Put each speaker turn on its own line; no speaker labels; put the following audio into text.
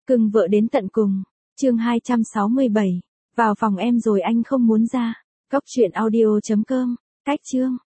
Cưng vợ đến tận cùng. Chương 267. Vào phòng em rồi anh không muốn ra. Cốc truyện audio.com. Cách chương.